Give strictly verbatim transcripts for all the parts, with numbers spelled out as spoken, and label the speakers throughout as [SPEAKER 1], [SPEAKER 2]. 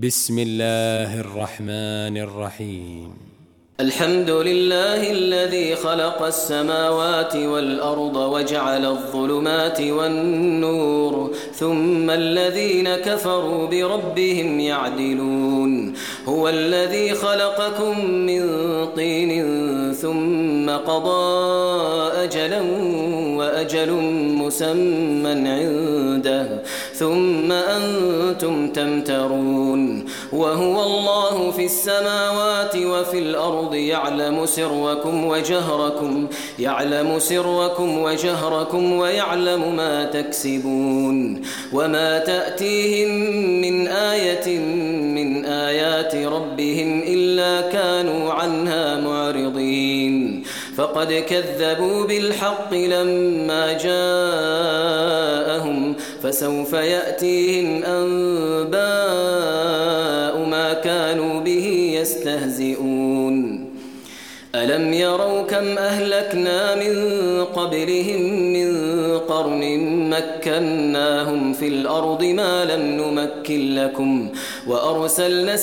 [SPEAKER 1] بسم الله الرحمن الرحيم.
[SPEAKER 2] الحمد لله الذي خلق السماوات والأرض وجعل الظلمات والنور ثم الذين كفروا بربهم يعدلون. هو الذي خلقكم من طين ثم قضى أجلا وأجل مسمى عنده ثم أنتم تمترون. وهو الله في السماوات وفي الأرض يعلم سركم وجهركم يعلم سركم وجهركم ويعلم ما تكسبون. وما تأتيهم من آية من آيات ربهم إلا كانوا عنها معرضين. فقد كذبوا بالحق لما جاءهم فسوف يأتيهم أنباء ما كانوا به يستهزئون. ألم يروا كم أهلكنا من قبلهم من قرن مكناهم في الأرض ما لم نمكن لكم وأرسلنا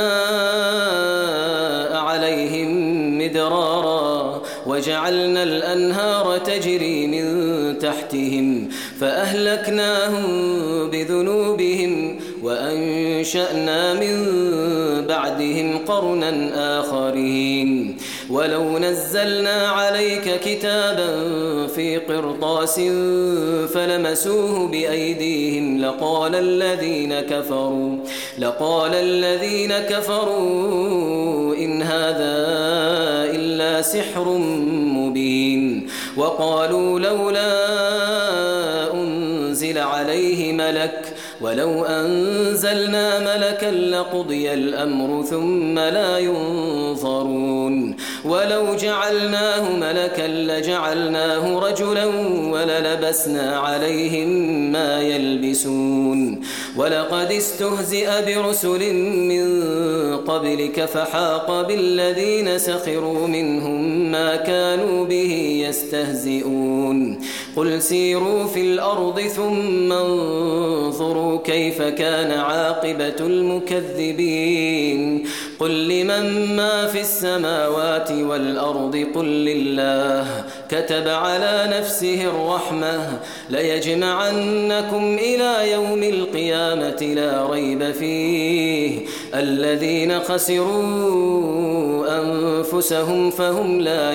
[SPEAKER 2] السماء عليهم مدرارا وجعلنا الأنهار تجري من تحتهم فأهلكناهم بذنوبهم وأنشأنا من بعدهم قرنا آخرين. ولو نزلنا عليك كتابا في قرطاس فلمسوه بأيديهم لقال الذين كفروا لقال الذين كفروا إن هذا إلا سحر مبين. وقالوا لولا أنزل عليه ملك ولو أنزلنا ملكا لقضي الأمر ثم لا ينظرون. ولو جعلناه ملكا لجعلناه رجلا وللبسنا عليهم ما يلبسون. ولقد استهزئ برسل من قبلك فحاق بالذين سخروا منهم ما كانوا به يستهزئون. قل سيروا في الأرض ثم انظروا كيف كان عاقبة المكذبين. قل لمن ما في السماوات والأرض قل لله كتب على نفسه الرحمة ليجمعنكم إلى يوم القيامة لا ريب فيه الذين خسروا أنفسهم فهم لا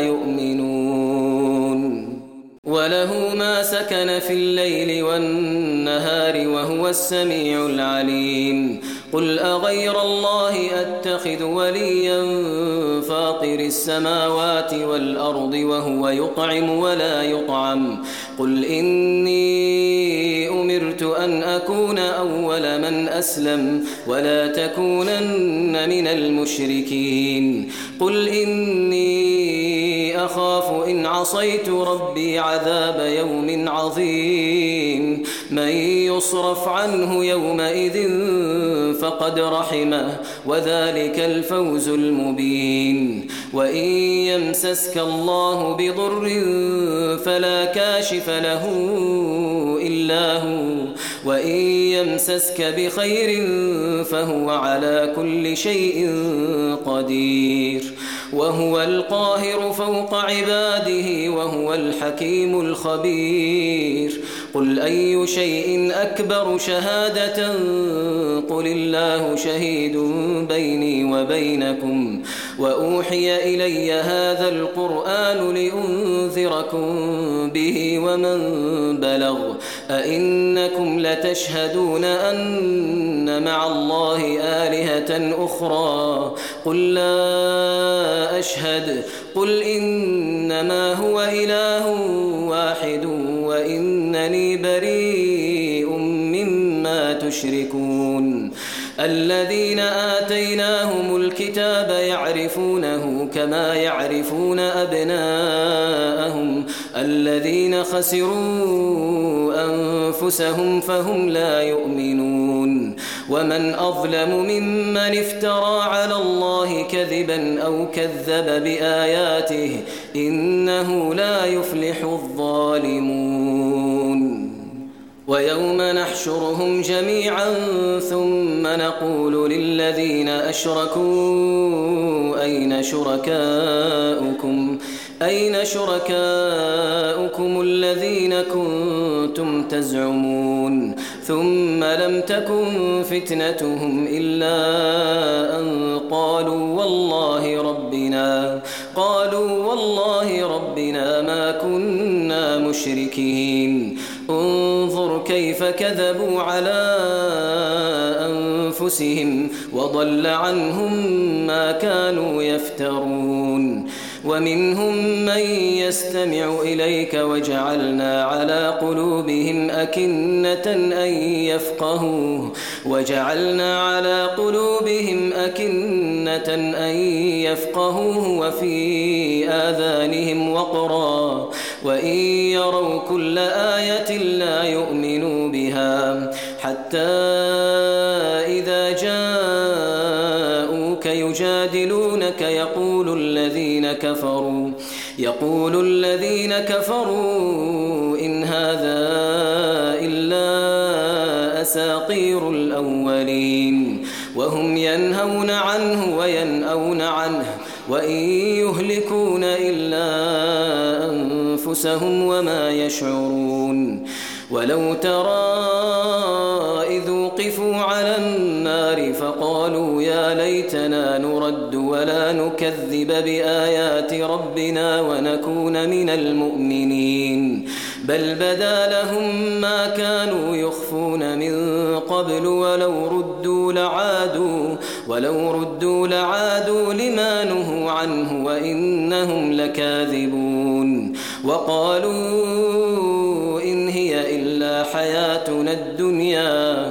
[SPEAKER 2] يؤمنون. وله ما سكن في الليل والنهار وهو السميع العليم. قل أغير الله أتخذ وليا فاطر السماوات والأرض وهو يطعم ولا يطعم. قل إني أمرت أن أكون أول من أسلم ولا تكونن من المشركين. قل إني أخاف إن عصيت ربي عذاب يوم عظيم. من يصرف عنه يومئذ فقد رحمه وذلك الفوز المبين. وإن يمسسك الله بضر فلا كاشف له إلا هو وإن يمسسك بخير فهو على كل شيء قدير. وهو القاهر فوق عباده وهو الحكيم الخبير. قل أي شيء أكبر شهادة قل الله شهيد بيني وبينكم وأوحي إلي هذا القرآن لأنذركم به ومن بلغ. أئنكم لتشهدون أن مع الله آلهة أخرى قل لا أشهد. قل إنما هو إله واحد وإنني بريء مما تشركون. الذين آتيناهم الكتاب يعرفونه كما يعرفون أبناءهم الذين خسروا أنفسهم فهم لا يؤمنون. ومن أظلم ممن افترى على الله كذبا أو كذب بآياته إنه لا يفلح الظالمون. ويوم نحشرهم جميعا ثم نقول للذين أشركوا أين شركاؤكم أين شركاؤكم الذين كنتم تزعمون ثم لم تكن فتنتهم إلا أن قالوا والله ربنا قالوا والله ربنا ما كنا مشركين انظر كيف كذبوا على أنفسهم وضل عنهم ما كانوا يفترون ومنهم من يستمع إليك وجعلنا على قلوبهم أكنة أن يفقهوه وجعلنا على قلوبهم أكنة أن يفقهوه وفي آذانهم وقرا وإن يروا كل آية لا يؤمنوا بها حتى إذا جاءوك يجادلونك يقول الذين كفروا يقول الذين كفروا إن هذا إلا أساطير الأولين وهم ينهون عنه وينأون عنه وإن يهلكون إلا أنفسهم وما يشعرون ولو ترى إذ وقفوا على النار فقالوا يا ليتنا نرد ولا نكذب بآيات ربنا ونكون من المؤمنين بل بدا لهم ما كانوا يخفون من قبل ولو ردوا لعادوا ولو ردوا لعادوا لما نهوا عنه وإنهم لكاذبون وقالوا إن هي إلا حياتنا الدنيا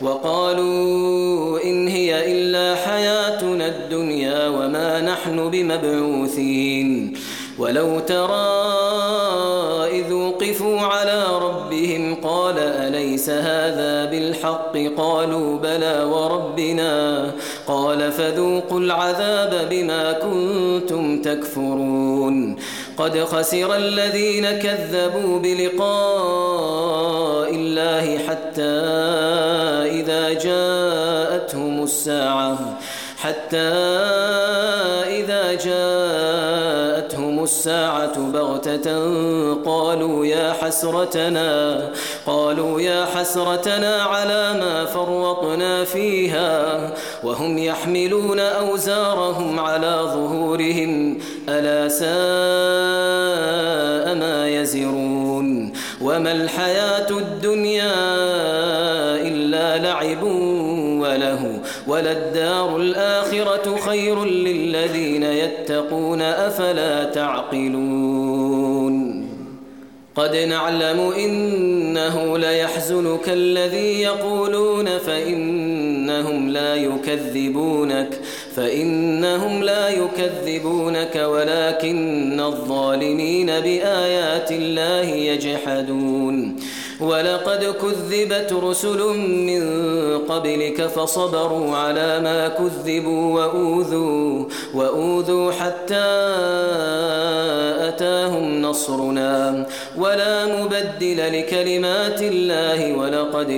[SPEAKER 2] وقالوا إن هي إلا حياتنا الدنيا وما نحن بمبعوثين ولو ترى إذ وقفوا على ربهم قال أليس هذا بالحق قالوا بلى وربنا قال فذوقوا العذاب بما كنتم تكفرون قد خسر الذين كذبوا بلقاء الله حتى إذا جاءتهم الساعة حتى إذا جاءتهم الساعة بغتة قالوا يا حسرتنا قالوا يا حسرتنا على ما فرطنا فيها وهم يحملون أوزارهم على ظهورهم ألا ساء ما يزرون وما الحياة الدنيا إلا لعب وله وللدار الآخرة خير للذين يتقون أفلا تعقلون قد نعلم إنه ليحزنك الذي يقولون فإنهم لا يكذبونك فإنهم لا يكذبونك ولكن الظالمين بآيات الله يجحدون ولقد كذبت رسل من قبلك فصبروا على ما كذبوا وأوذوا وأوذوا حتى أتاهم نصرنا ولا مبدل لكلمات الله ولقد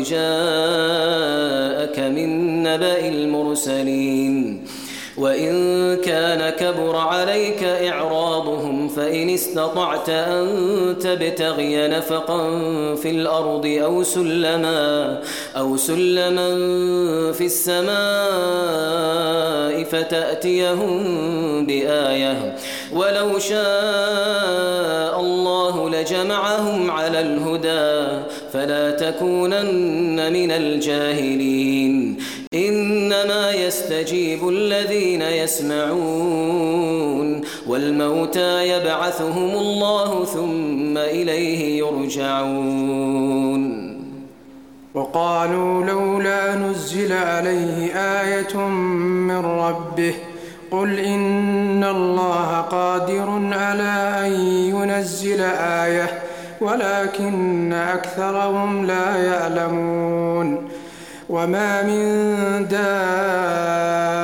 [SPEAKER 2] جاءك من نبأ المرسلين وإن كان كبر عليك إعراضهم فإن استطعت أن تبتغي نفقا في الأرض أو سلما أو سلما في السماء فتأتيهم بآية ولو شاء الله لجمعهم على الهدى فلا تكونن من الجاهلين إنما يستجيب الذين يسمعون والموتى يبعثهم الله ثم إليه يرجعون
[SPEAKER 3] وقالوا لولا نزل عليه آية من ربه قل إن الله قادر على أن ينزل آية ولكن أكثرهم لا يعلمون وما من دابة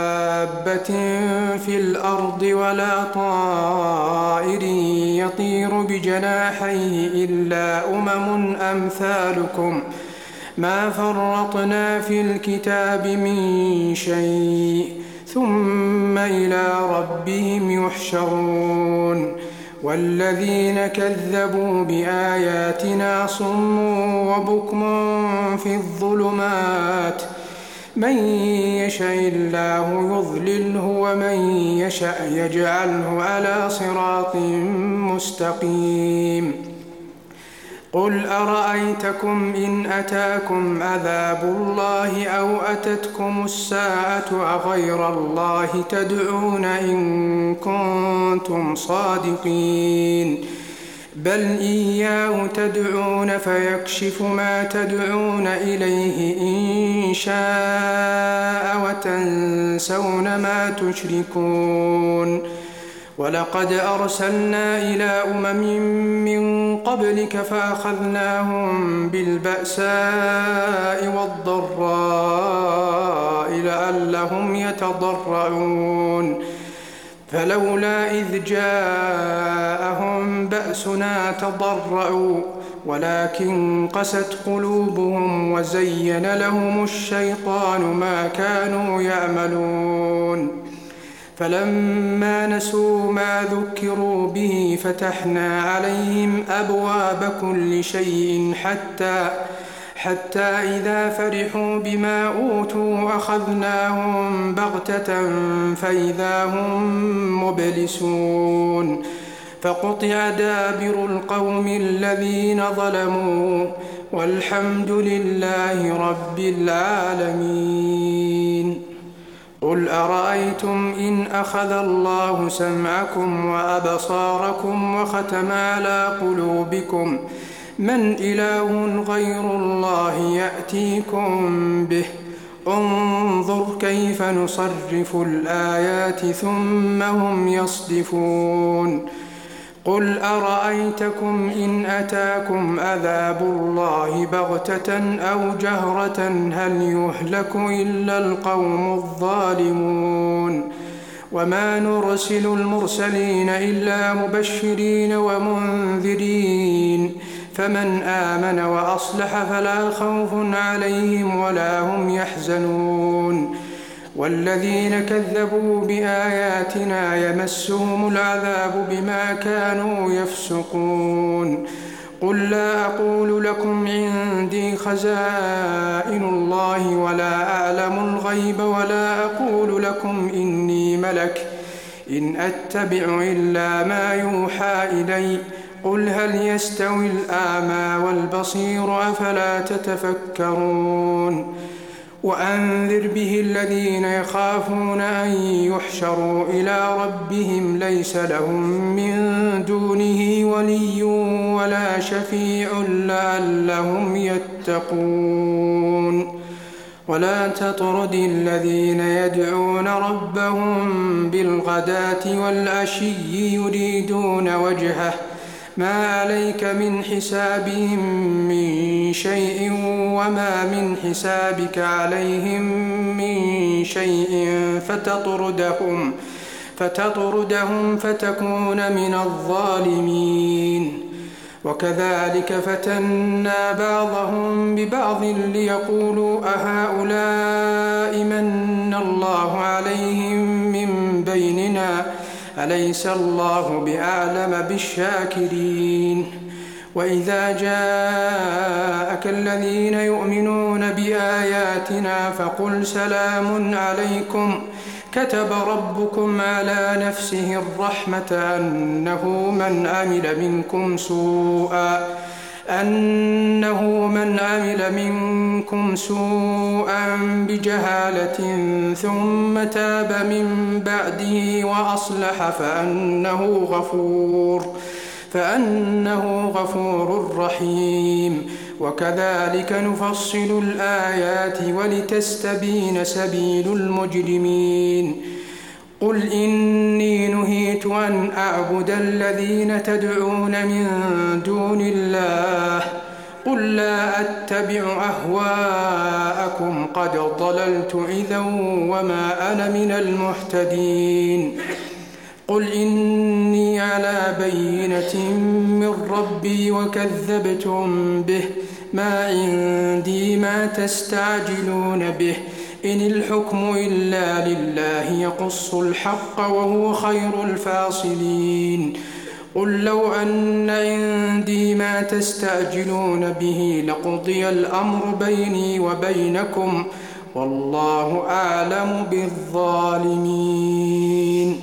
[SPEAKER 3] في الأرض ولا طائر يطير يطير بجناحيه إلا أمم أمثالكم ما فرطنا في الكتاب من شيء ثم إلى ربهم يحشرون والذين كذبوا بآياتنا صم وبكم في الظلمات من يشاء الله يضلله ومن يشاء يجعله على صراط مستقيم قل أرأيتكم إن أتاكم عذاب الله أو أتتكم الساعة أغير الله تدعون إن كنتم صادقين بل إياه تدعون فيكشف ما تدعون إليه إن شاء وتنسون ما تشركون ولقد أرسلنا إلى أمم من قبلك فأخذناهم بالبأساء والضراء لعلهم يتضرعون فلولا إذ جاءهم بأسنا تضرعوا ولكن قست قلوبهم وزين لهم الشيطان ما كانوا يعملون فلما نسوا ما ذكروا به فتحنا عليهم أبواب كل شيء حتى حتى إذا فرحوا بما أوتوا أخذناهم بغتة فإذا هم مبلسون فقطع دابر القوم الذين ظلموا والحمد لله رب العالمين قل أرأيتم إن أخذ الله سمعكم وأبصاركم وختم على قلوبكم من إله غير الله يأتيكم به انظر كيف نصرف الآيات ثم هم يصدفون قل أرأيتكم إن أتاكم عذاب الله بغتة أو جهرة هل يهلك إلا القوم الظالمون وما نرسل المرسلين إلا مبشرين ومنذرين فمن آمن وأصلح فلا خوف عليهم ولا هم يحزنون والذين كذبوا بآياتنا يمسهم العذاب بما كانوا يفسقون قل لا أقول لكم عندي خزائن الله ولا أعلم الغيب ولا أقول لكم إني ملك إن أتبع إلا ما يوحى إلي قل هل يستوي الأعمى والبصير أفلا تتفكرون وأنذر به الذين يخافون أن يحشروا إلى ربهم ليس لهم من دونه ولي ولا شفيع لعلهم يتقون ولا تطرد الذين يدعون ربهم بالغداة والعشي يريدون وجهه ما عليك من حسابهم من شيء وما من حسابك عليهم من شيء فتطردهم فتطردهم فتكون من الظالمين وكذلك فتنا بعضهم ببعض ليقولوا أهؤلاء من الله عليهم من بيننا أليس الله بأعلم بالشاكرين وإذا جاءك الذين يؤمنون بآياتنا فقل سلام عليكم كتب ربكم على نفسه الرحمة أنه من عمل منكم سوءا أنه من عمل منكم سوءا بجهالة ثم تاب من بعده وأصلح فأنه غفور فأنه غفور رحيم وكذلك نفصل الآيات ولتستبين سبيل المجرمين قل إني نهيت أن أعبد الذين تدعون من دون الله قل لا أتبع أهواءكم قد ضللت إذا وما أنا من المهتدين قل إني على بينة من ربي وكذبتم به، ما عندي ما تستعجلون به، إن الحكم إلا لله يقص الحق وهو خير الفاصلين. قل لو أن عندي ما تستعجلون به لقضي الأمر بيني وبينكم والله أعلم بالظالمين.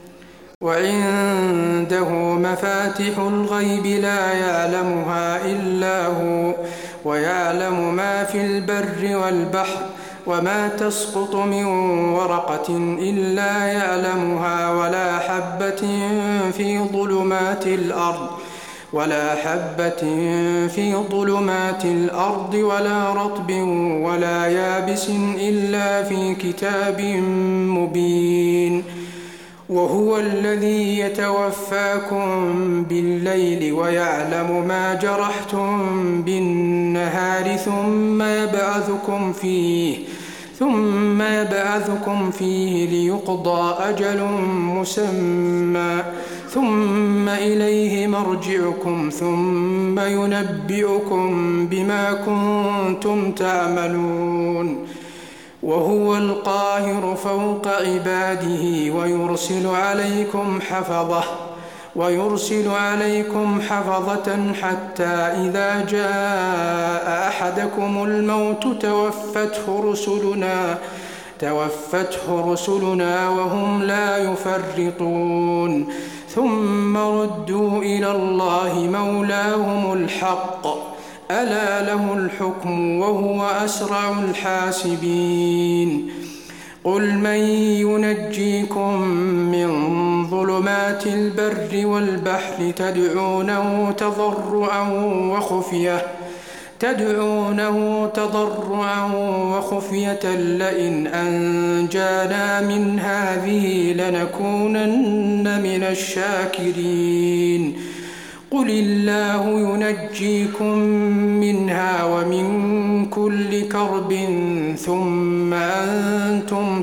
[SPEAKER 3] وعنده مفاتح الغيب لا يعلمها إلا هو، ويعلم ما في البر والبحر، وما تسقط من ورقة إلا يعلمها، ولا حبة في ظلمات الأرض ولا حبة في ظلمات الأرض ولا رطب ولا يابس إلا في كتاب مبين. وهو الذي يتوفاكم بالليل ويعلم ما جرحتم بالنهار ثم يبعثكم فيه ثم يبعثكم فيه ليقضى أجل مسمى، ثم إليه مرجعكم ثم ينبئكم بما كنتم تعملون. وهو القاهر فوق عباده ويرسل عليكم حفظة ويرسل عليكم حفظة حتى إذا جاء أحدكم الموت توفته رسلنا توفته رسلنا وهم لا يفرطون، ثم ردوا إلى الله مولاهم الحق، ألا له الحكم وهو أسرع الحاسبين. قل من ينجيكم من ظلمات البر والبحر تدعونه تضرعا وخفية تدعونه تضرعا وخفية لئن أنجانا من هذه لنكونن من الشاكرين. قل الله ينجيكم منها ومن كل كرب ثم أنتم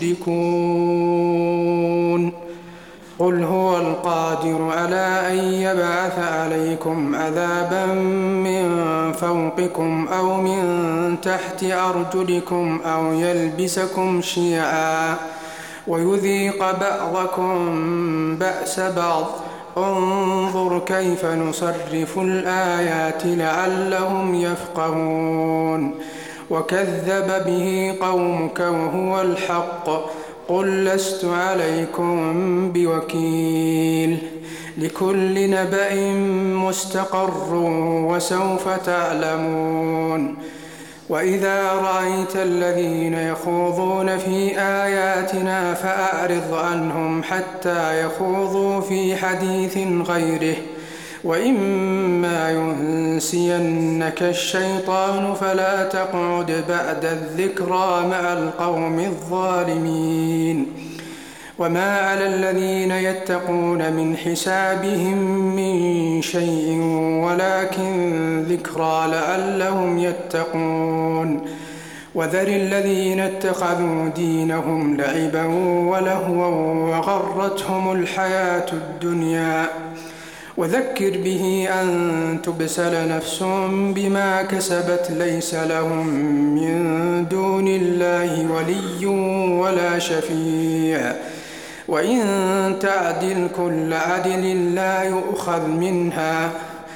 [SPEAKER 3] تشركون. قل هو القادر على أن يبعث عليكم عذابا من فوقكم أو من تحت أرجلكم أو يلبسكم شيعا ويذيق بعضكم بأس بعض. انظر كيف نصرف الآيات لعلهم يفقهون. وكذب به قومك وهو الحق، قل لست عليكم بوكيل، لكل نبأ مستقر وسوف تعلمون. وإذا رأيت الذين يخوضون في آياتنا فأعرض عنهم حتى يخوضوا في حديث غيره، وإما ينسينك الشيطان فلا تقعد بعد الذكرى مع القوم الظالمين. وما على الذين يتقون من حسابهم من شيء ولكن ذكرى لعلهم يتقون. وذر الذين اتخذوا دينهم لعبا ولهوا وغرتهم الحياة الدنيا، وذكر به أن تبسل نفس بما كسبت ليس لهم من دون الله ولي ولا شفيع، وإن تعدل كل عدل لا يؤخذ منها.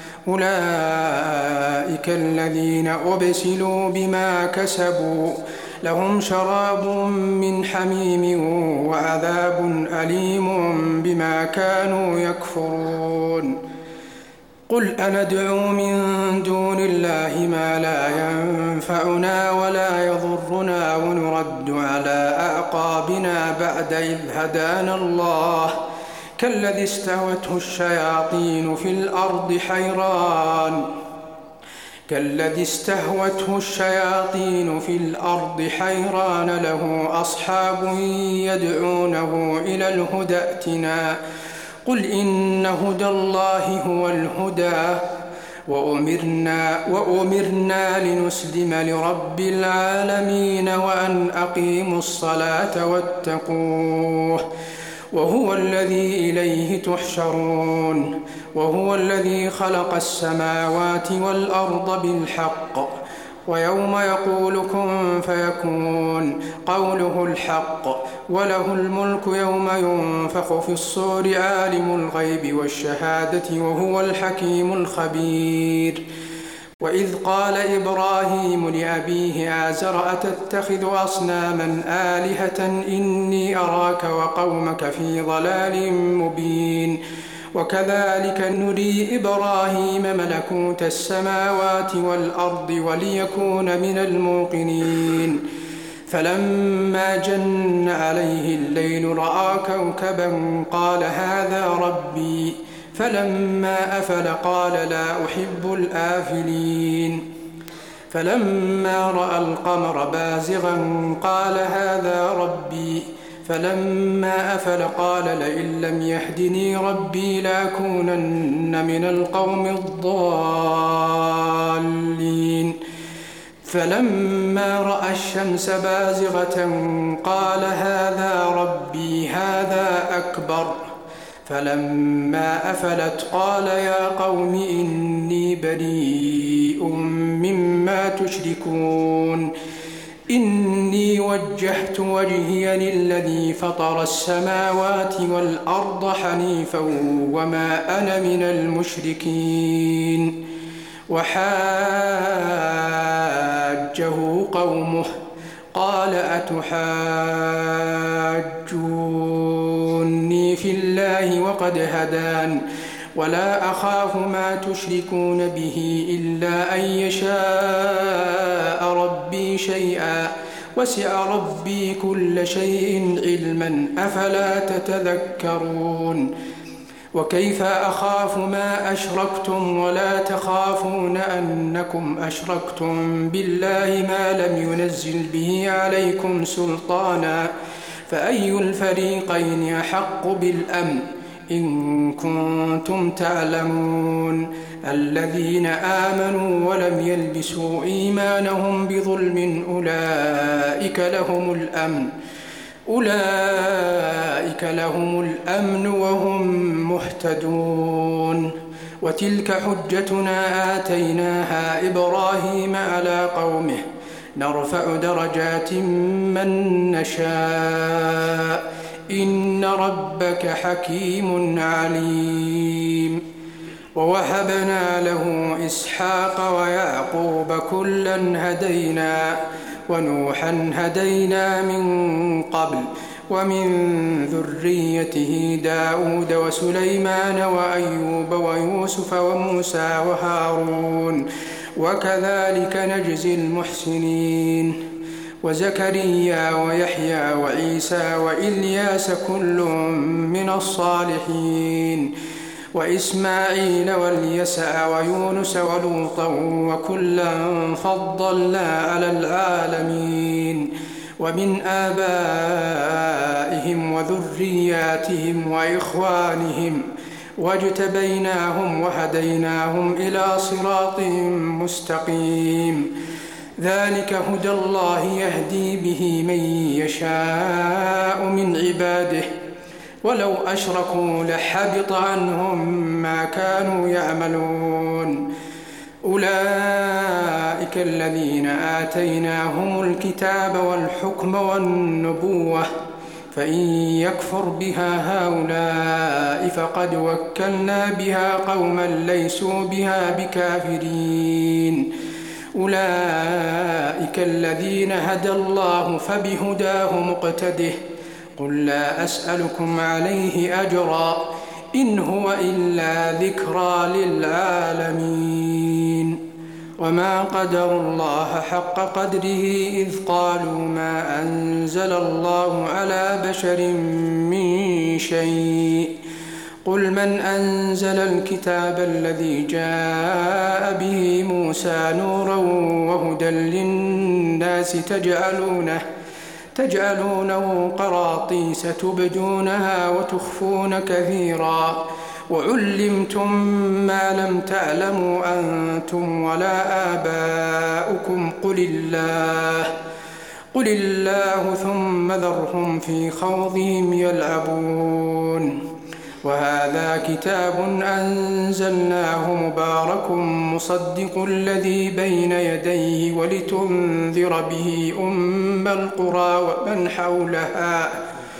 [SPEAKER 3] أولئك الذين أبسلوا بما كسبوا لهم شراب من حميم وعذاب أليم بما كانوا يكفرون. قل أندعو من دون الله ما لا ينفعنا ولا يضرنا ونرد على أعقابنا بعد إذ هدانا الله، كالذي استهوته الشياطين في الأرض حيران كالذي استهوته الشياطين في الأرض حيران له أصحاب يدعونه إلى الهدى ائتنا. قل إن هدى الله هو الهدى، وأمرنا, وأمرنا لنسلم لرب العالمين وأن أقيموا الصلاة واتقوه وهو الذي إليه تحشرون وهو الذي خلق السماوات والأرض بالحق ويوم يقول كن فيكون قوله الحق وله الملك يوم ينفخ في الصور عالم الغيب والشهادة وهو الحكيم الخبير وإذ قال إبراهيم لأبيه آزر أتتخذ أصناما آلهة إني أراك وقومك في ضلال مبين وكذلك نري إبراهيم ملكوت السماوات والأرض وليكون من الموقنين فلما جن عليه الليل رأى كوكبا قال هذا ربي فلما أفل قال لا أحب الآفلين فلما رأى القمر بازغا قال هذا ربي فلما أفل قال لئن لم يهدني ربي لأكونن من القوم الضالين فلما رأى الشمس بازغة قال هذا ربي هذا أكبر فلما أفلت قال يا قوم إني بريء مما تشركون إني وجهت وجهي للذي فطر السماوات والأرض حنيفا وما أنا من المشركين وحاجه قومه قال أتحاجوني في الله وقد هدان ولا أخاف ما تشركون به إلا أن يشاء ربي شيئا وسع ربي كل شيء علما أفلا تتذكرون وكيف أخاف ما أشركتم ولا تخافون أنكم أشركتم بالله ما لم ينزل به عليكم سلطانا فأي الفريقين أحق بالأمن إن كنتم تعلمون الذين آمنوا ولم يلبسوا إيمانهم بظلم أولئك لهم الأمن أولئك لهم الأمن وهم مهتدون وتلك حجتنا آتيناها إبراهيم على قومه نرفع درجات من نشاء إن ربك حكيم عليم ووهبنا له إسحاق ويعقوب كلا هدينا ونوحا هدينا من قبل ومن ذريته داود وسليمان وأيوب ويوسف وموسى وهارون وكذلك نجزي المحسنين وزكريا ويحيى وعيسى وإلياس كل من الصالحين وإسماعيل واليسع ويونس ولوطا وكلا فضلنا على العالمين ومن آبائهم وذرياتهم وإخوانهم واجتبيناهم وهديناهم إلى صراط مستقيم ذلك هدى الله يهدي به من يشاء من عباده ولو أشركوا لحبط عنهم ما كانوا يعملون أولئك الذين آتيناهم الكتاب والحكم والنبوة فإن يكفر بها هؤلاء فقد وكلنا بها قوما ليسوا بها بكافرين أولئك الذين هدى الله فبهداه مقتده قل لا أسألكم عليه أجرا إن هو إلا ذكرى للعالمين وما قدروا الله حق قدره إذ قالوا ما أنزل الله على بشر من شيء قل من أنزل الكتاب الذي جاء به موسى نورا وهدى للناس تجعلونه تجعلونه قراطيس تبدونها وتخفون كثيرا وعلمتم ما لم تعلموا أنتم ولا آباؤكم قل الله قل الله ثم ذرهم في خوضهم يلعبون. وهذا كتاب أنزلناه مبارك مصدق الذي بين يديه ولتنذر به أم القرى ومن حولها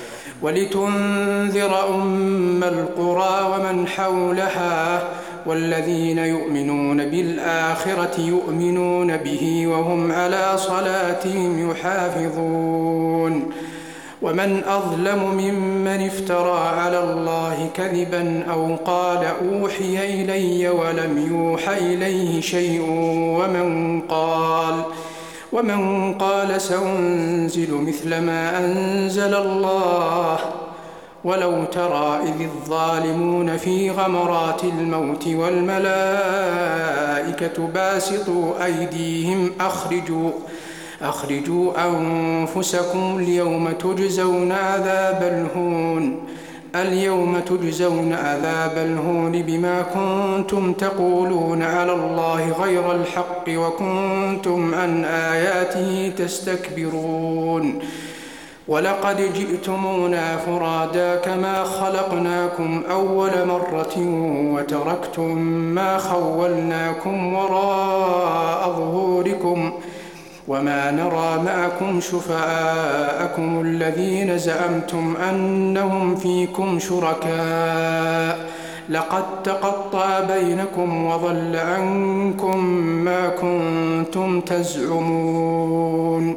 [SPEAKER 3] ولتنذر أم القرى ومن حولها والذين يؤمنون بالآخرة يؤمنون به وهم على صلاتهم يحافظون. ومن أظلم ممن افترى على الله كذبا أو قال أوحي إلي ولم يوح إليه شيء ومن قال ومن قال سأنزل مثل ما أنزل الله. ولو ترى إذ الظالمون في غمرات الموت والملائكة باسطوا أيديهم أخرجوا أخرجوا أنفسكم اليوم تجزون عذاب الهون اليوم تجزون عذاب الهون بما كنتم تقولون على الله غير الحق وكنتم عن آياته تستكبرون. ولقد جئتمونا فرادا كما خلقناكم أول مرة وتركتم ما خولناكم وراء ظهوركم وما نرى معكم شفعاءكم الذين زعمتم أنهم فيكم شركاء لقد تقطع بينكم وضل عنكم ما كنتم تزعمون.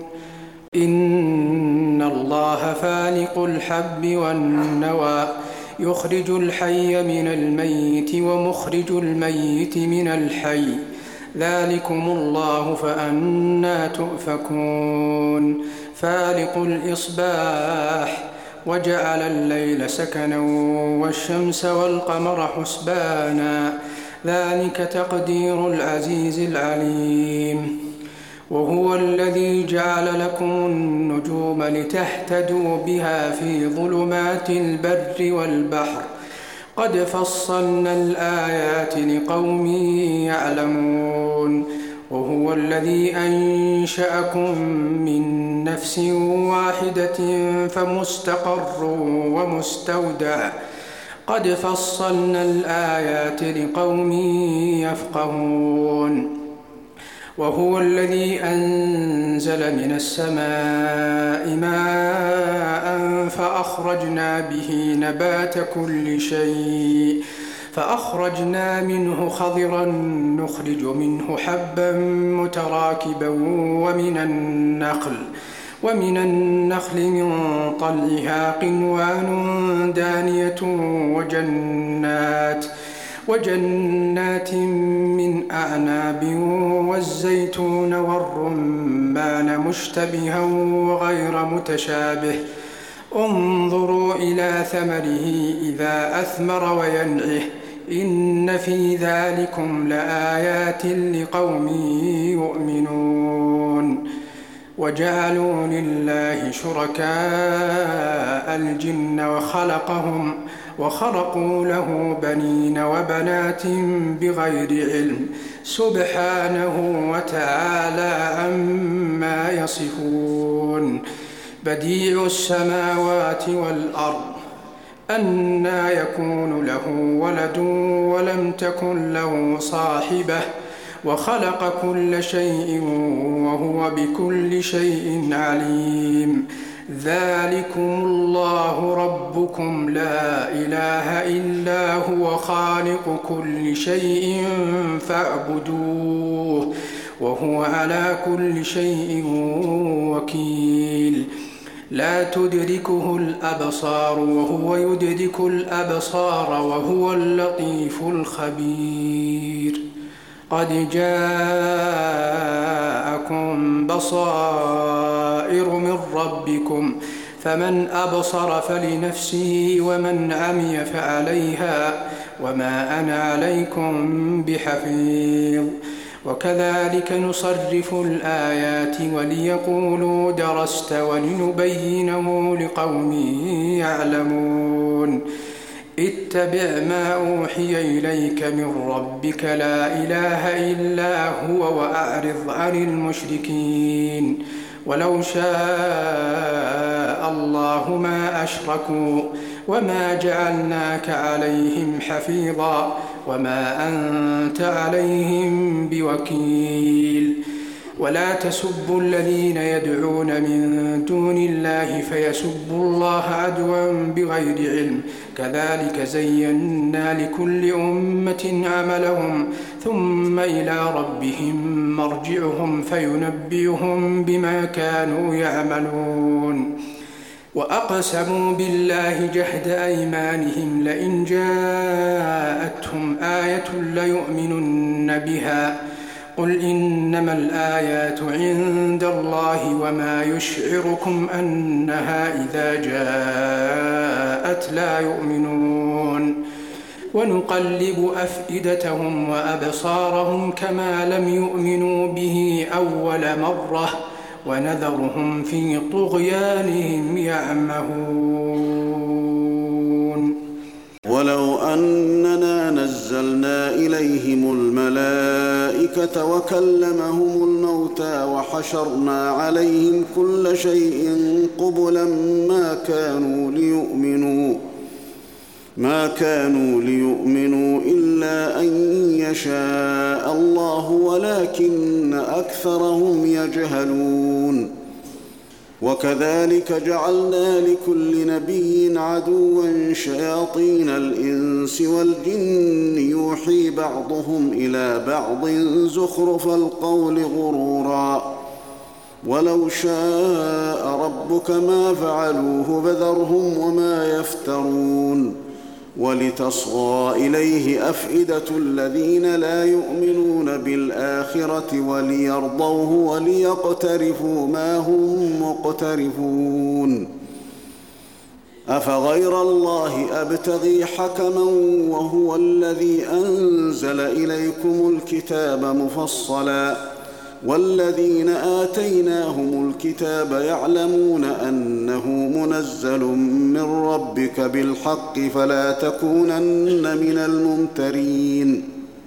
[SPEAKER 3] إن الله فالق الحب والنوى يخرج الحي من الميت ومخرج الميت من الحي ذلكم الله فأنى تؤفكون. فالق الإصباح وجعل الليل سكنا والشمس والقمر حسبانا ذلك تقدير العزيز العليم. وهو الذي جعل لكم النجوم لتهتدوا بها في ظلمات البر والبحر قد فصلنا الآيات لقوم يعلمون. وهو الذي أنشأكم من نفس واحدة فمستقر ومستودع قد فصلنا الآيات لقوم يفقهون. وهو الذي أنزل من السماء ماء فأخرجنا به نبات كل شيء فأخرجنا منه خضرا نخرج منه حبا متراكبا ومن النخل ومن النخل من طلعها قنوان دانية وجنات وجنات من أعناب والزيتون والرمان مشتبها وغير متشابه انظروا إلى ثمره إذا أثمر وينعه إن في ذلكم لآيات لقوم يؤمنون. وجعلوا لله شركاء الجن وخلقهم وخرقوا له بنين وبنات بغير علم سبحانه وتعالى عما يصفون. بديع السماوات والأرض أنى يكون له ولد ولم تكن له صاحبة وخلق كل شيء وهو بكل شيء عليم. ذلكم الله ربكم لا إله إلا هو خالق كل شيء فاعبدوه وهو على كل شيء وكيل. لا تدركه الأبصار وهو يدرك الأبصار وهو اللطيف الخبير. قد جاءكم بصائر من ربكم فمن أبصر فلنفسه ومن عمي فعليها وما أنا عليكم بحفيظ. وكذلك نصرف الآيات وليقولوا درست ولنبينه لقوم يعلمون. اتبع ما أوحي إليك من ربك لا إله إلا هو وأعرض عن المشركين. ولو شاء الله ما أشركوا وما جعلناك عليهم حفيظا وما أنت عليهم بوكيل ولا تسبوا الذين يدعون من دون الله فيسبوا الله عدوا بغير علم كذلك زينا لكل أمة عملهم ثم إلى ربهم مرجعهم فينبئهم بما كانوا يعملون وأقسموا بالله جهد أيمانهم لئن جاءتهم آية ليؤمنن بها قل إنما الآيات عند الله وما يشعركم أنها إذا جاءت لا يؤمنون ونقلب أفئدتهم وأبصارهم كما لم يؤمنوا به أول مرة ونذرهم في طغيانهم يعمهون
[SPEAKER 4] ولو أننا نزلنا إليهم الملائكة وكلمهم الموتى وحشرنا عليهم كل شيء قبلا ما كانوا ليؤمنوا ما كانوا ليؤمنوا إلا أن يشاء الله ولكن أكثرهم يجهلون وكذلك جعلنا لكل نبي عدوا شياطين الإنس والجن يوحي بعضهم إلى بعض زخرف القول غرورا ولو شاء ربك ما فعلوه فذرهم وما يفترون ولتصغى إليه أفئدة الذين لا يؤمنون بالآخرة وليرضوه وليقترفوا ما هم مقترفون أفغير الله أبتغي حكما وهو الذي أنزل إليكم الكتاب مفصلا والذين آتيناهم الكتاب يعلمون أنه منزل من ربك بالحق فلا تكونن من الممترين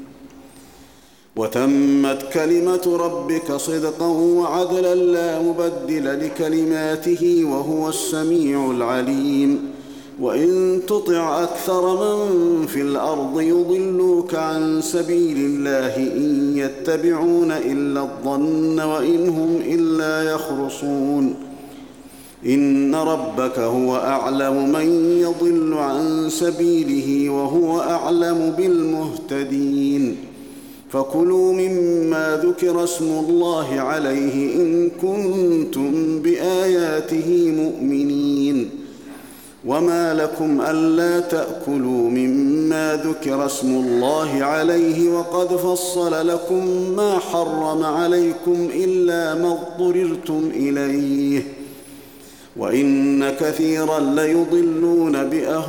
[SPEAKER 4] وتمت كلمة ربك صدقا وعدلا لا مبدل لكلماته وهو السميع العليم وإن تطع أكثر من في الأرض يضلوك عن سبيل الله إن يتبعون إلا الظن وإن هم إلا يخرصون إن ربك هو أعلم من يضل عن سبيله وهو أعلم بالمهتدين فكلوا مما ذكر اسم الله عليه إن كنتم بآياته مؤمنين وما لكم ألا تأكلوا مما ذكر اسم الله عليه وقد فصل لكم ما حرم عليكم إلا ما اضطررتم إليه وإن كثيرا ليضلون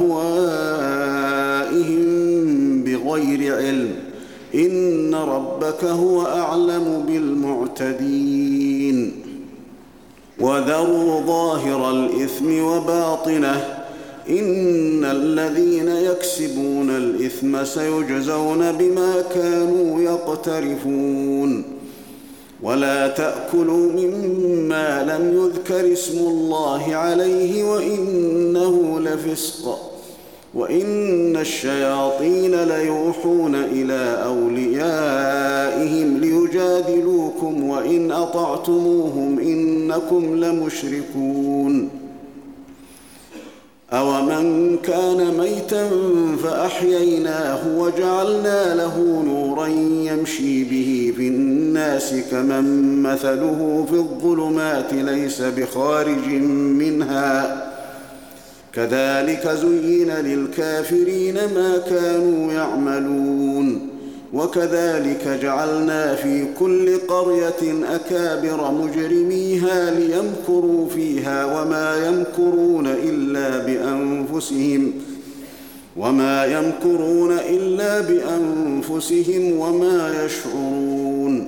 [SPEAKER 4] بأهوائهم بغير علم إن ربك هو أعلم بالمعتدين وذروا ظاهر الإثم وباطنه إن الذين يكسبون الإثم سيجزون بما كانوا يقترفون ولا تأكلوا مما لم يذكر اسم الله عليه وإنه لفسق وإن الشياطين ليوحون إلى أوليائهم ليجادلوكم وإن أطعتموهم إنكم لمشركون أومن كان ميتا فأحييناه وجعلنا له نورا يمشي به في الناس كمن مثله في الظلمات ليس بخارج منها كذلك زين للكافرين ما كانوا يعملون وكذلك جعلنا في كل قرية أكابر مجرميها ليمكروا فيها وما يمكرون إلا بأنفسهم وما يمكرون إلا بأنفسهم وما يشعرون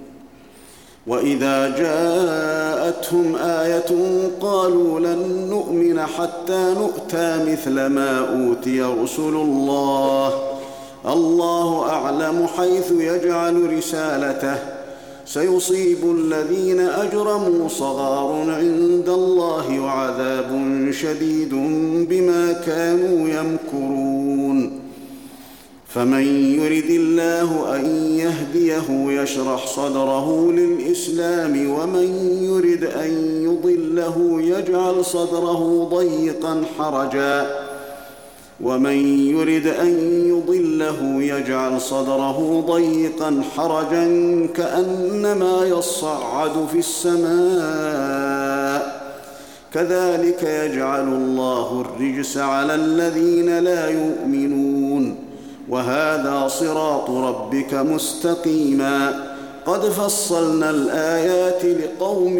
[SPEAKER 4] وإذا جاءتهم آية قالوا لن نؤمن حتى نؤتى مثل ما أوتي رسل الله الله أعلم حيث يجعل رسالته سيصيب الذين أجرموا صغار عند الله وعذاب شديد بما كانوا يمكرون. فمن يرد الله أن يهديه يشرح صدره للإسلام، ومن يرد أن يضله يجعل صدره ضيقا حرجا ومن يرد أن يضله يجعل صدره ضيقا حرجا كأنما يصعد في السماء. كذلك يجعل الله الرجس على الذين لا يؤمنون. وهذا صراط ربك مستقيما. قد فصلنا الآيات لقوم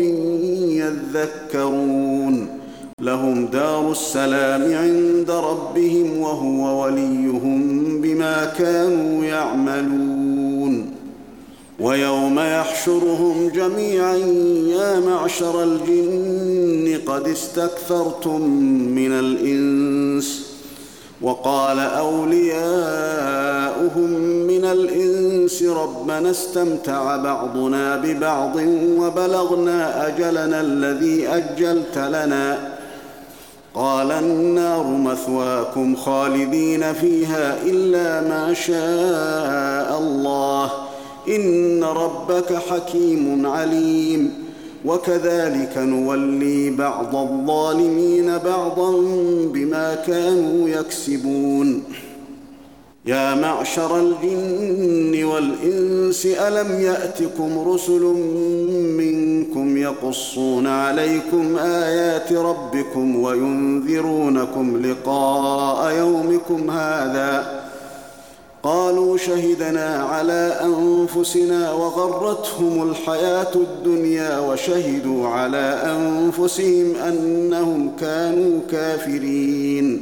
[SPEAKER 4] يذكرون. لهم دار السلام عند ربهم وهو وليهم بما كانوا يعملون. ويوم يحشرهم جميعا يا معشر الجن قد استكثرتم من الإنس، وقال أولياؤهم من الإنس ربنا استمتع بعضنا ببعض وبلغنا أجلنا الذي أجلت لنا، قال النار مثواكم خالدين فيها إلا ما شاء الله إن ربك حكيم عليم. وكذلك نولي بعض الظالمين بعضا بما كانوا يكسبون. يا معشر الجن والإنس ألم يأتكم رسل منكم يقصون عليكم آيات ربكم وينذرونكم لقاء يومكم هذا؟ قالوا شهدنا على أنفسنا وغرتهم الحياة الدنيا وشهدوا على أنفسهم أنهم كانوا كافرين.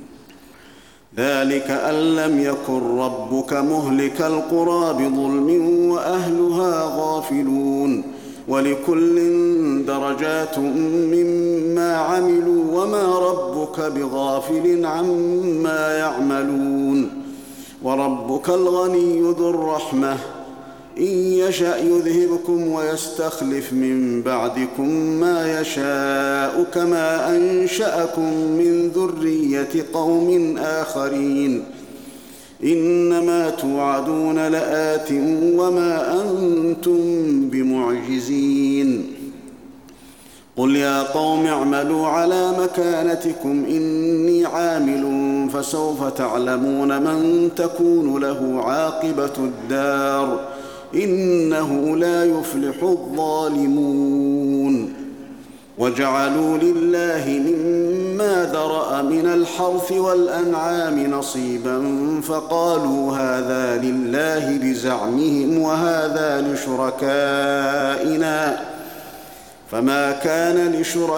[SPEAKER 4] ذلك أن لم يكن ربك مهلك القرى بظلم وأهلها غافلون. ولكل درجات مما عملوا وما ربك بغافل عما يعملون. وربك الغني ذو الرحمة إن يشأ يذهبكم ويستخلف من بعدكم ما يشاء كما أنشأكم من ذرية قوم آخرين. إنما توعدون لآت وما أنتم بمعجزين. قل يا قوم اعملوا على مكانتكم إني عامل فسوف تعلمون من تكون له عاقبة الدار إنه لا يفلح الظالمون. وجعلوا لله مما ذرأ من الحرث والأنعام نصيبا فقالوا هذا لله بزعمهم وهذا لشركائنا، فما كان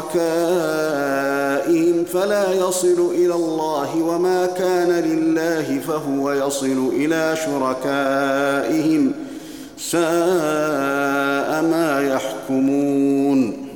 [SPEAKER 4] لشركائهم فلا يصل إلى الله وما كان لله فهو يصل إلى شركائهم ساء ما يحكمون.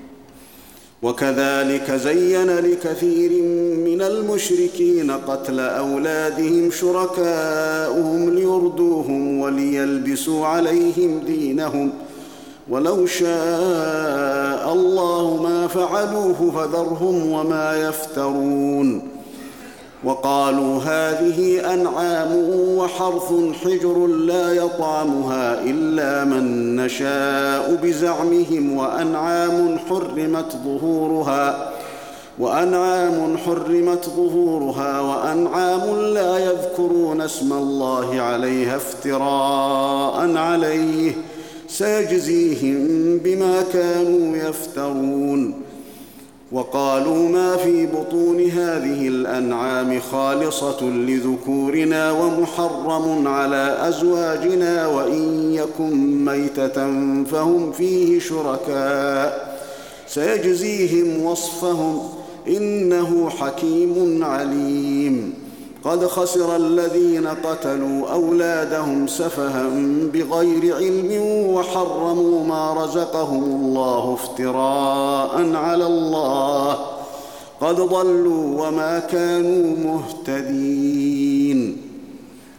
[SPEAKER 4] وكذلك زين لكثير من المشركين قتل أولادهم شركاؤهم ليردوهم وليلبسوا عليهم دينهم ولو شاء الله ما فعلوه فذرهم وما يفترون. وقالوا هذه أنعام وحرث حجر لا يطعمها إلا من نشاء بزعمهم وأنعام حرمت ظهورها وأنعام حرمت ظهورها وأنعام لا يذكرون اسم الله عليها افتراء عليه سيجزيهم بما كانوا يفترون. وقالوا ما في بطون هذه الأنعام خالصة لذكورنا ومحرم على أزواجنا وإن يكن ميتة فهم فيه شركاء سيجزيهم وصفهم إنه حكيم عليم. قد خسر الذين قتلوا أولادهم سفها بغير علم وحرموا ما رزقهم الله افتراء على الله قد ضلوا وما كانوا مهتدين.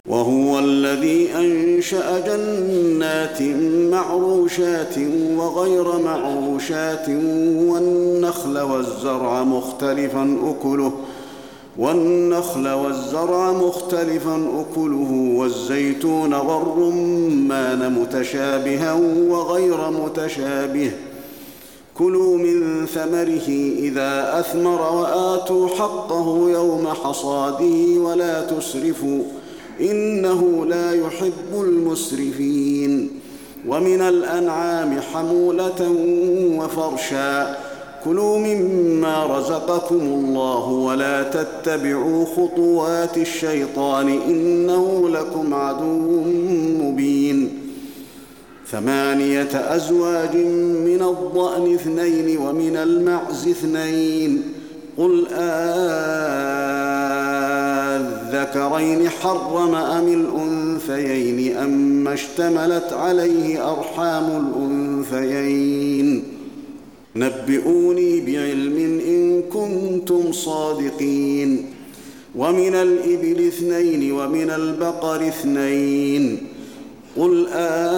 [SPEAKER 4] وهو الذي أنشأ جنات معروشات وغير معروشات والنخل والزرع مختلفا أكله والنخل والزرع مختلفا أكله والزيتون والرمان متشابها وغير متشابه كلوا من ثمره إذا أثمر وآتوا حقه يوم حصاده ولا تسرفوا إنه لا يحب المسرفين ومن الأنعام حمولة وفرشا كلوا مما رزقكم الله ولا تتبعوا خطوات الشيطان إنه لكم عدو مبين ثمانية أزواج من الضأن اثنين ومن المعز اثنين قل آذكرين حرم أم الأنثيين أم اشتملت عليه أرحام الأنثيين نبئوني بعلم إن كنتم صادقين ومن الإبل اثنين ومن البقر اثنين قل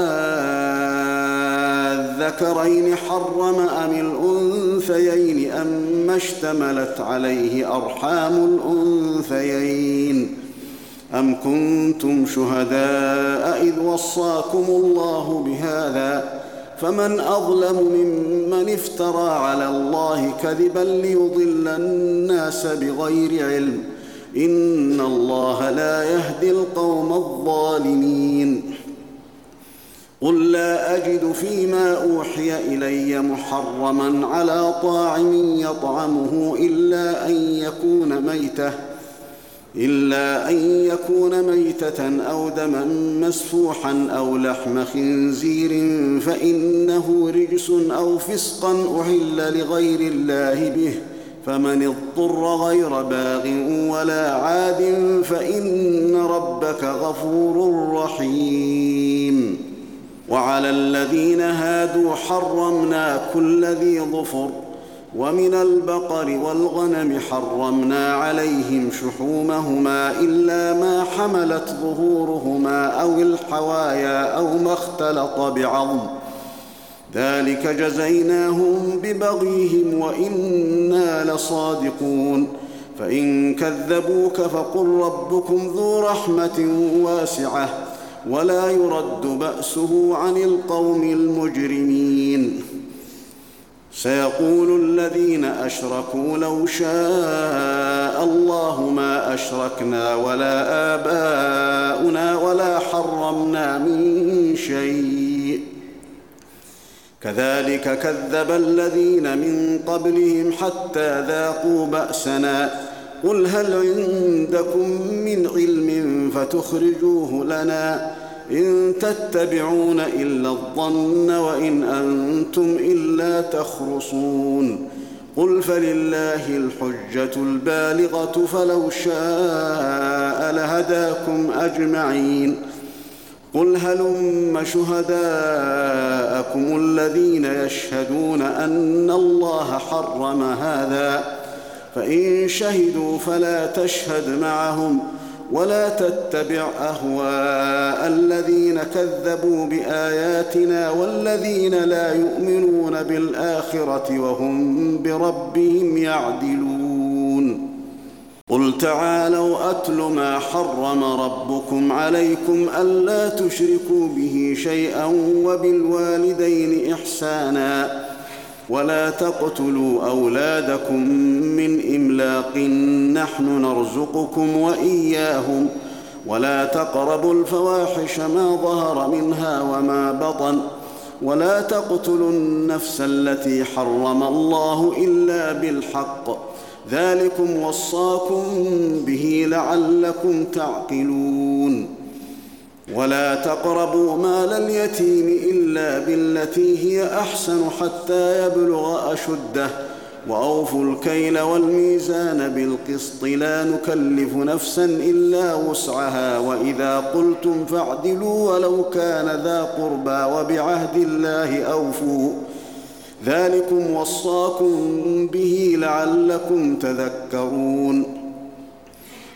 [SPEAKER 4] آذكرين حرم أم الأنثيين أم اشتملت عليه أرحام الأنثيين أم كنتم شهداء إذ وصاكم الله بهذا فمن أظلم ممن افترى على الله كذبا ليضل الناس بغير علم إن الله لا يهدي القوم الظالمين قل لا أجد فيما أوحي إلي محرما على طاعم يطعمه إلا أن يكون ميتة إلا أن يكون ميتة أو دما مسفوحا أو لحم خنزير فإنه رجس أو فسقا أحل لغير الله به فمن اضطر غير باغ ولا عاد فإن ربك غفور رحيم وعلى الذين هادوا حرمنا كل ذي ظفر ومن البقر والغنم حرمنا عليهم شحومهما إلا ما حملت ظهورهما أو الحوايا أو ما اختلط بعظم ذلك جزيناهم ببغيهم وإنا لصادقون فإن كذبوك فقل ربكم ذو رحمة واسعة ولا يرد بأسه عن القوم المجرمين سيقول الذين أشركوا لو شاء الله ما أشركنا ولا آباؤنا ولا حرمنا من شيء كذلك كذب الذين من قبلهم حتى ذاقوا بأسنا قل هل عندكم من علم فتخرجوه لنا إن تتبعون إلا الظن وإن أنتم إلا تخرصون قل فلله الحجة البالغة فلو شاء لهداكم أجمعين قل هلم شهداءكم الذين يشهدون أن الله حرم هذا فإن شهدوا فلا تشهد معهم ولا تتبع أهواء الذين كذبوا بآياتنا والذين لا يؤمنون بالآخرة وهم بربهم يعدلون قل تعالوا أتل ما حرم ربكم عليكم ألا تشركوا به شيئا وبالوالدين إحسانا ولا تقتلوا أولادكم من إملاق نحن نرزقكم وإياهم ولا تقربوا الفواحش ما ظهر منها وما بطن ولا تقتلوا النفس التي حرم الله إلا بالحق ذلكم وصاكم به لعلكم تعقلون ولا تقربوا مال اليتيم إلا بالتي هي أحسن حتى يبلغ أشده وأوفوا الكيل والميزان بالقسط لا نكلف نفسا إلا وسعها وإذا قلتم فاعدلوا ولو كان ذا قربى وبعهد الله أوفوا ذلكم وصاكم به لعلكم تذكرون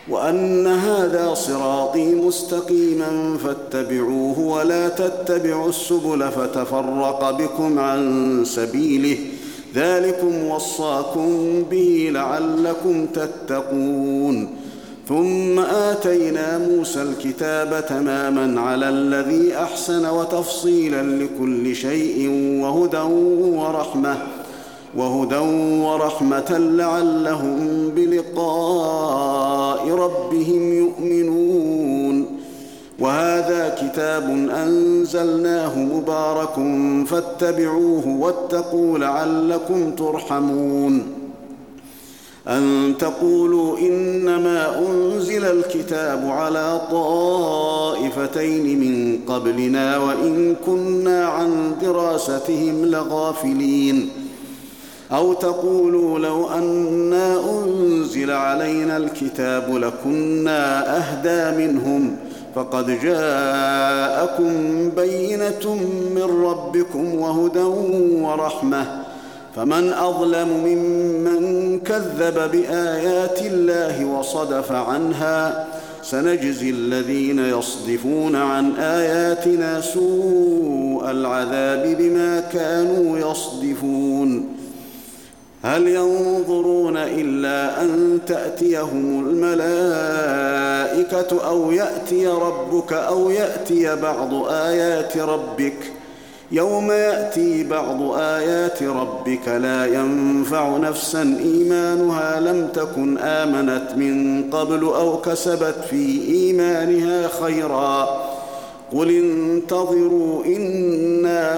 [SPEAKER 4] وأن هذا صراطي مستقيما فاتبعوه ولا تتبعوا السبل فتفرق بكم عن سبيله ذلكم وصاكم به لعلكم تتقون ثم آتينا موسى الكتاب تماما على الذي أحسن وتفصيلا لكل شيء وهدى ورحمة وهدى ورحمة لعلهم بلقاء ربهم يؤمنون وهذا كتاب أنزلناه مبارك فاتبعوه واتقوا لعلكم ترحمون أن تقولوا إنما أنزل الكتاب على طائفتين من قبلنا وإن كنا عن دراستهم لغافلين أو تقولوا لو أنا أنزل علينا الكتاب لكنا أهدى منهم فقد جاءكم بينة من ربكم وهدى ورحمة فمن أظلم ممن كذب بآيات الله وصدف عنها سنجزي الذين يصدفون عن آياتنا سوء العذاب بما كانوا يصدفون هل ينظرون إلا أن تأتيهم الملائكة أو يأتي ربك أو يأتي بعض آيات ربك يوم يأتي بعض آيات ربك لا ينفع نفسا إيمانها لم تكن آمنت من قبل أو كسبت في إيمانها خيرا قل انتظروا إنا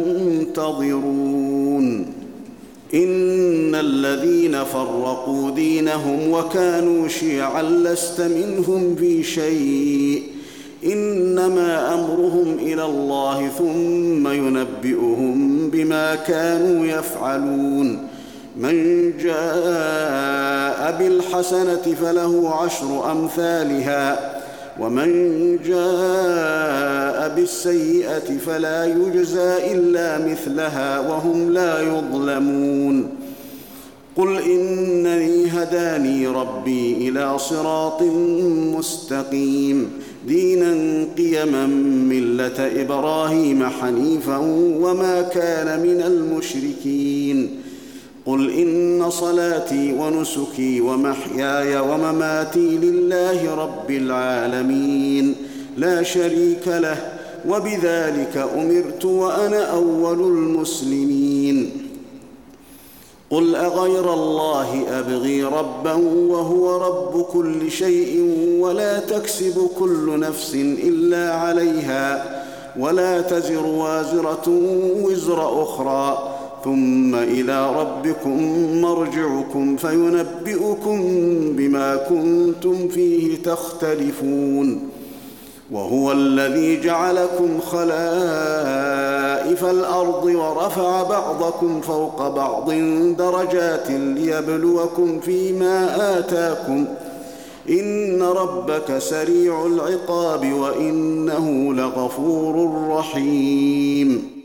[SPEAKER 4] منتظرون إن الذين فرقوا دينهم وكانوا شيعا لست منهم في شيء إنما أمرهم إلى الله ثم ينبئهم بما كانوا يفعلون من جاء بالحسنة فله عشر أمثالها ومن جاء بالسيئة فلا يجزى إلا مثلها وهم لا يظلمون قل إنني هداني ربي إلى صراط مستقيم دينا قيما ملة إبراهيم حنيفا وما كان من المشركين قل إن صلاتي ونسكي ومحياي ومماتي لله رب العالمين لا شريك له وبذلك أمرت وأنا أول المسلمين قل أغير الله أبغي ربا وهو رب كل شيء ولا تكسب كل نفس إلا عليها ولا تزر وازرة وزر أخرى ثم إلى ربكم مرجعكم فينبئكم بما كنتم فيه تختلفون وهو الذي جعلكم خلائف الأرض ورفع بعضكم فوق بعض درجات ليبلوكم فيما آتاكم إن ربك سريع العقاب وإنه لغفور رحيم